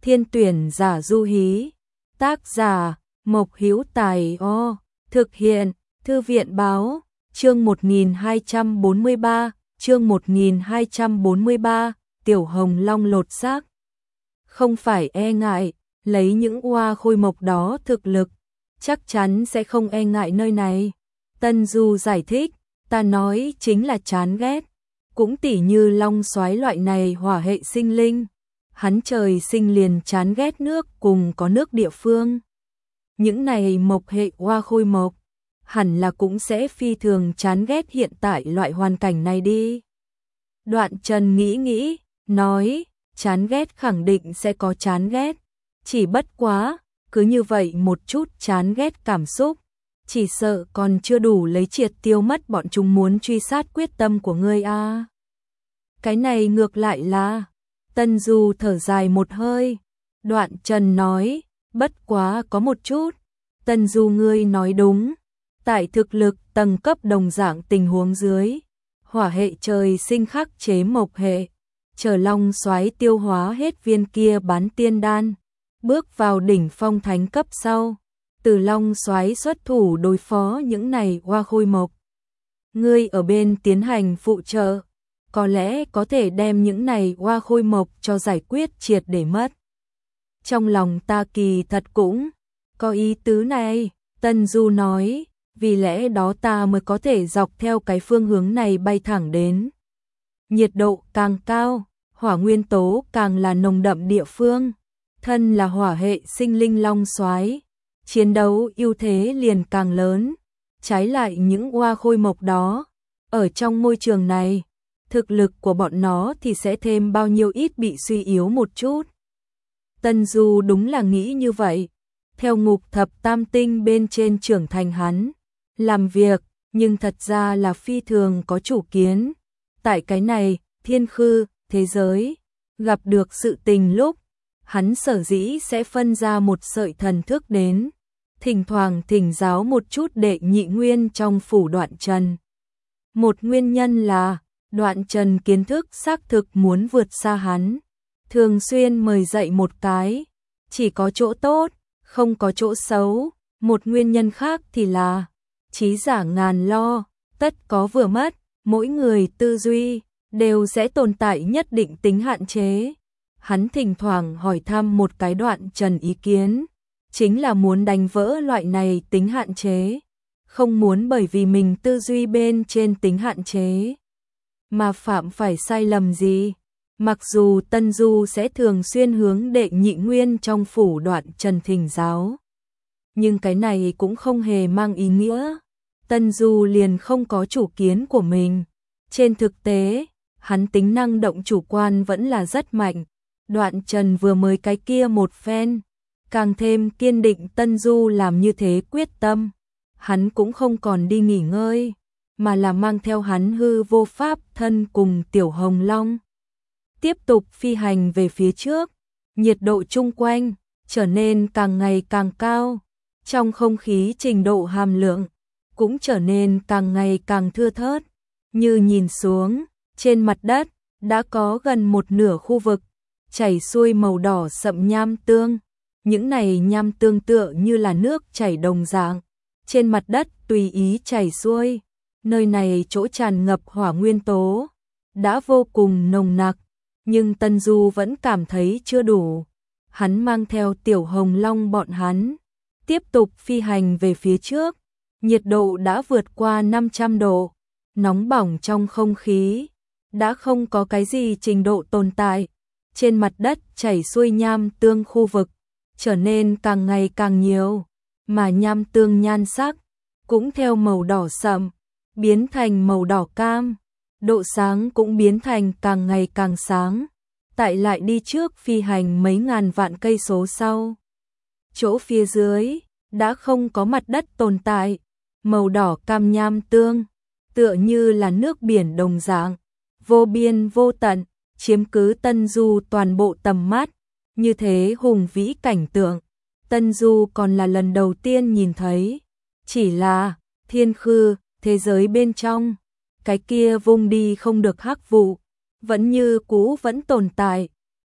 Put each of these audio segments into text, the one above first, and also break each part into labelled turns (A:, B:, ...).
A: Thiên tuyển giả du hí. Tác giả Mộc Hữu Tài. Thực hiện Thư viện báo. Chương 1243, chương 1243, Tiểu Hồng Long lột xác. Không phải e ngại, lấy những oa khôi mộc đó thực lực, chắc chắn sẽ không e ngại nơi này. Tân Du giải thích, ta nói chính là chán ghét. Cũng tỉ như long soái loại này hỏa hệ sinh linh, hắn trời sinh liền chán ghét nước cùng có nước địa phương. Những này mộc hệ oa khôi mộc, hẳn là cũng sẽ phi thường chán ghét hiện tại loại hoàn cảnh này đi. Đoạn Trần nghĩ, nói, chán ghét khẳng định sẽ có chán ghét, chỉ bất quá, cứ như vậy một chút chán ghét cảm xúc, chỉ sợ còn chưa đủ lấy triệt tiêu mất bọn chúng muốn truy sát quyết tâm của ngươi a. Cái này ngược lại là, Tân Du thở dài một hơi. Đoạn Trần nói, bất quá có một chút, Tân Du ngươi nói đúng, tại thực lực tầng cấp đồng dạng tình huống dưới, hỏa hệ trời sinh khắc chế mộc hệ, chờ long soái tiêu hóa hết viên kia bán tiên đan, bước vào đỉnh phong thánh cấp sau, từ long soái xuất thủ đối phó những này oa khôi mộc. Ngươi ở bên tiến hành phụ trợ, có lẽ có thể đem những này oa khôi mộc cho giải quyết triệt để mất. Trong lòng ta kỳ thật cũng có ý tứ này, Tân Du nói, vì lẽ đó ta mới có thể dọc theo cái phương hướng này bay thẳng đến. Nhiệt độ càng cao, hỏa nguyên tố càng là nồng đậm địa phương, thân là hỏa hệ sinh linh long soái, chiến đấu ưu thế liền càng lớn. Trái lại những oa khôi mộc đó, ở trong môi trường này, thực lực của bọn nó thì sẽ thêm bao nhiêu ít bị suy yếu một chút. Tân Du đúng là nghĩ như vậy, theo ngục thập tam tinh bên trên trưởng thành hắn làm việc, nhưng thật ra là phi thường có chủ kiến. Tại cái này, thiên khư, thế giới, gặp được sự tình lúc, hắn sở dĩ sẽ phân ra một sợi thần thức đến, thỉnh thoảng thỉnh giáo một chút đệ nhị nguyên trong phủ Đoạn Trần. Một nguyên nhân là, Đoạn Trần kiến thức xác thực muốn vượt xa hắn, thường xuyên mời dạy một cái, chỉ có chỗ tốt, không có chỗ xấu. Một nguyên nhân khác thì là, trí giả ngàn lo, tất có vừa mất, mỗi người tư duy đều sẽ tồn tại nhất định tính hạn chế. Hắn thỉnh thoảng hỏi thăm một cái Đoạn Trần ý kiến, chính là muốn đánh vỡ loại này tính hạn chế, không muốn bởi vì mình tư duy bên trên tính hạn chế mà phạm phải sai lầm gì. Mặc dù Tân Du sẽ thường xuyên hướng đệ nhị nguyên trong phủ Đoạn Trần thỉnh giáo, nhưng cái này cũng không hề mang ý nghĩa Tân Du liền không có chủ kiến của mình. Trên thực tế, hắn tính năng động chủ quan vẫn là rất mạnh. Đoạn Trần vừa mới cái kia một phen, càng thêm kiên định Tân Du làm như thế quyết tâm. Hắn cũng không còn đi nghỉ ngơi, mà là mang theo hắn hư vô pháp thân cùng Tiểu Hồng Long tiếp tục phi hành về phía trước. Nhiệt độ chung quanh trở nên càng ngày càng cao, trong không khí trình độ hàm lượng cũng trở nên càng ngày càng thưa thớt. Như nhìn xuống, trên mặt đất đã có gần một nửa khu vực chảy xuôi màu đỏ sậm nham tương. Những này nham tương tựa như là nước chảy đồng dạng, trên mặt đất tùy ý chảy xuôi. Nơi này chỗ tràn ngập hỏa nguyên tố đã vô cùng nồng nặc, nhưng Tân Du vẫn cảm thấy chưa đủ. Hắn mang theo Tiểu Hồng Long bọn hắn tiếp tục phi hành về phía trước. Nhiệt độ đã vượt qua 500 độ, nóng bỏng trong không khí đã không có cái gì trình độ tồn tại. Trên mặt đất chảy xuôi nham tương khu vực trở nên càng ngày càng nhiều, mà nham tương nhan sắc cũng theo màu đỏ sậm biến thành màu đỏ cam, độ sáng cũng biến thành càng ngày càng sáng. Tại lại đi trước phi hành mấy ngàn vạn cây số sau, chỗ phía dưới đã không có mặt đất tồn tại, màu đỏ cam nham tương tựa như là nước biển đồng dạng, vô biên vô tận, chiếm cứ Tân Du toàn bộ tầm mắt. Như thế hùng vĩ cảnh tượng, Tân Du còn là lần đầu tiên nhìn thấy. Chỉ là thiên khư, thế giới bên trong, cái kia vung đi không được hắc vụ, vẫn như cũ vẫn tồn tại.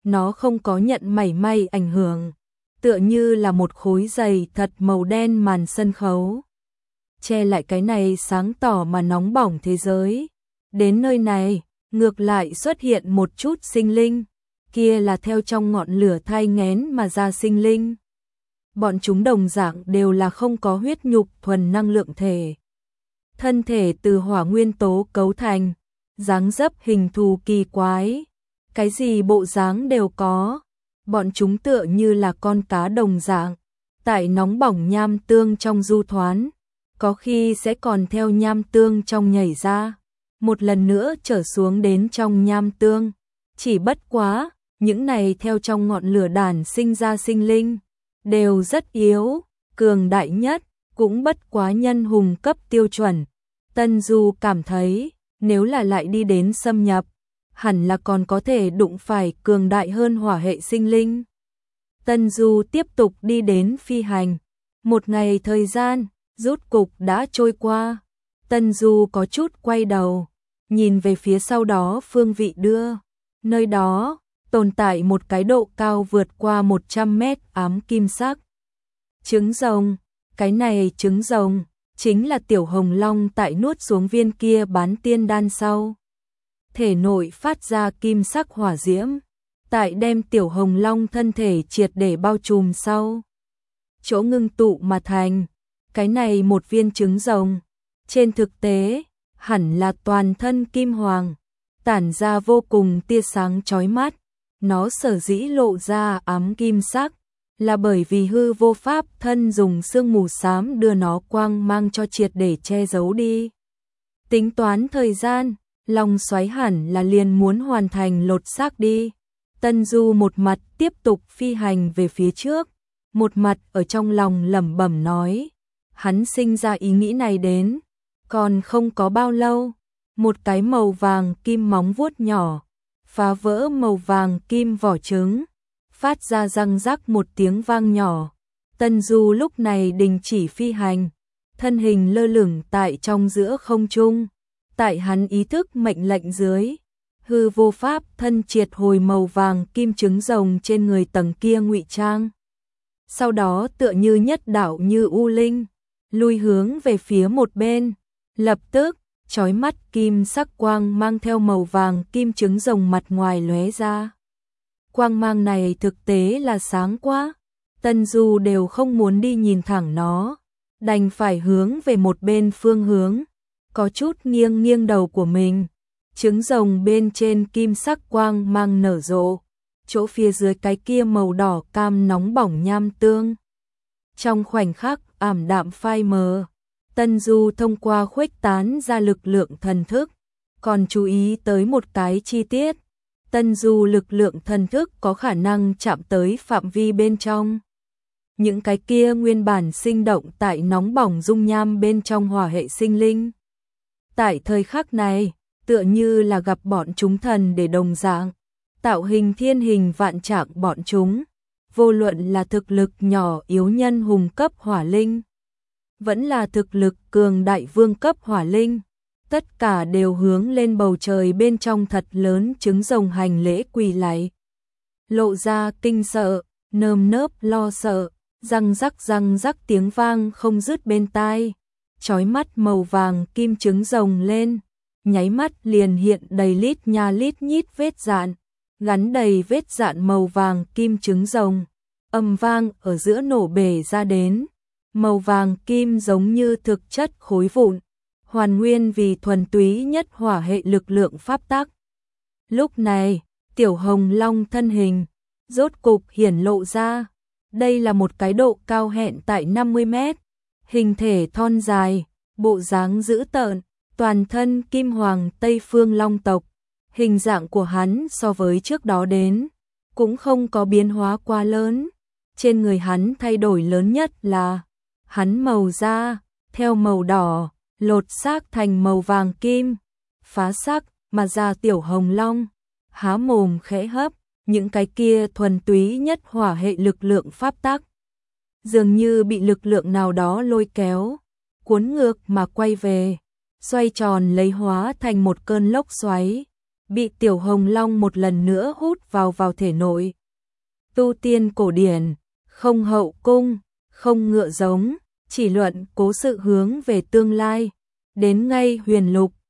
A: nó không có nhận mảy may ảnh hưởng, tựa như là một khối dày thật màu đen màn sân khấu. Che lại cái này sáng tỏ mà nóng bỏng thế giới. Đến nơi này, ngược lại xuất hiện một chút sinh linh, kia là theo trong ngọn lửa thai nghén mà ra sinh linh. Bọn chúng đồng dạng đều là không có huyết nhục thuần năng lượng thể. Thân thể từ hỏa nguyên tố cấu thành, dáng dấp hình thù kỳ quái, cái gì bộ dáng đều có. Bọn chúng tựa như là con cá đồng dạng, tại nóng bỏng nham tương trong du thoán, có khi sẽ còn theo nham tương trong nhảy ra, một lần nữa trở xuống đến trong nham tương. Chỉ bất quá, những này theo trong ngọn lửa đản sinh ra sinh linh, đều rất yếu, cường đại nhất, cũng bất quá nhân hùng cấp tiêu chuẩn. Tân Du cảm thấy, nếu là lại đi đến xâm nhập, hẳn là còn có thể đụng phải cường đại hơn hỏa hệ sinh linh. Tân Du tiếp tục đi đến phi hành. Một ngày thời gian, rút cục đã trôi qua. Tân Du có chút quay đầu, nhìn về phía sau đó phương vị đưa. Nơi đó, tồn tại một cái độ cao vượt qua 100 mét ám kim sắc. Trứng rồng, cái này trứng rồng, chính là Tiểu Hồng Long tại nuốt xuống viên kia bán tiên đan sau. Thể nội phát ra kim sắc hỏa diễm, tại đem Tiểu Hồng Long thân thể triệt để bao trùm sau. Chỗ ngưng tụ mà thành, cái này một viên trứng rồng, trên thực tế, hẳn là toàn thân kim hoàng, tản ra vô cùng tia sáng chói mắt. Nó sở dĩ lộ ra ám kim sắc, là bởi vì hư vô pháp thân dùng sương mù xám đưa nó quang mang cho triệt để che giấu đi. Tính toán thời gian, Long xoáy hẳn là liền muốn hoàn thành lột xác đi. Tân Du một mặt tiếp tục phi hành về phía trước, một mặt ở trong lòng lẩm bẩm nói. Hắn sinh ra ý nghĩ này đến, còn không có bao lâu, một cái màu vàng kim móng vuốt nhỏ, phá vỡ màu vàng kim vỏ trứng, phát ra răng rắc một tiếng vang nhỏ. Tân Du lúc này đình chỉ phi hành, thân hình lơ lửng tại trong giữa không trung. Tại hắn ý thức mệnh lệnh dưới, hư vô pháp thân triệt hồi màu vàng kim trứng rồng trên người tầng kia ngụy trang. Sau đó tựa như nhất đạo như u linh, lui hướng về phía một bên, lập tức, chói mắt kim sắc quang mang theo màu vàng kim trứng rồng mặt ngoài lóe ra. Quang mang này thực tế là sáng quá, Tân Du đều không muốn đi nhìn thẳng nó, đành phải hướng về một bên phương hướng, có chút nghiêng nghiêng đầu của mình. Trứng rồng bên trên kim sắc quang mang nở rộ, chỗ phía dưới cái kia màu đỏ cam nóng bỏng nham tương. Trong khoảnh khắc ảm đạm phai mờ, Tân Du thông qua khuếch tán ra lực lượng thần thức, còn chú ý tới một cái chi tiết. Tân Du lực lượng thần thức có khả năng chạm tới phạm vi bên trong. Những cái kia nguyên bản sinh động tại nóng bỏng dung nham bên trong hỏa hệ sinh linh. Tại thời khắc này, tựa như là gặp bọn chúng thần để đồng dạng, tạo hình thiên hình vạn trạng bọn chúng, vô luận là thực lực nhỏ yếu nhân hùng cấp hỏa linh, vẫn là thực lực cường đại vương cấp hỏa linh, tất cả đều hướng lên bầu trời bên trong thật lớn trứng rồng hành lễ quỳ lạy. Lộ ra kinh sợ, nơm nớp lo sợ, răng rắc tiếng vang không dứt bên tai, chói mắt màu vàng kim trứng rồng lên, nháy mắt liền hiện đầy lít nha lít nhít vết dạn, gắn đầy vết dạn màu vàng kim trứng rồng, âm vang ở giữa nổ bể ra đến, màu vàng kim giống như thực chất khối vụn, hoàn nguyên vì thuần túy nhất hỏa hệ lực lượng pháp tắc. Lúc này, Tiểu Hồng Long thân hình rốt cục hiển lộ ra, đây là một cái độ cao hẹn tại 50 mét, hình thể thon dài, bộ dáng dữ tợn, toàn thân kim hoàng Tây Phương Long tộc, hình dạng của hắn so với trước đó đến, cũng không có biến hóa quá lớn. Trên người hắn thay đổi lớn nhất là, hắn màu da, theo màu đỏ, lột xác thành màu vàng kim, phá xác mà ra Tiểu Hồng Long, há mồm khẽ hấp, những cái kia thuần túy nhất hỏa hệ lực lượng pháp tắc. Dường như bị lực lượng nào đó lôi kéo, cuốn ngược mà quay về, xoay tròn lấy hóa thành một cơn lốc xoáy, bị Tiểu Hồng Long một lần nữa hút vào thể nội. Tu tiên cổ điển, không hậu cung, không ngựa giống, chỉ luận cố sự hướng về tương lai. Đến ngay huyền lục,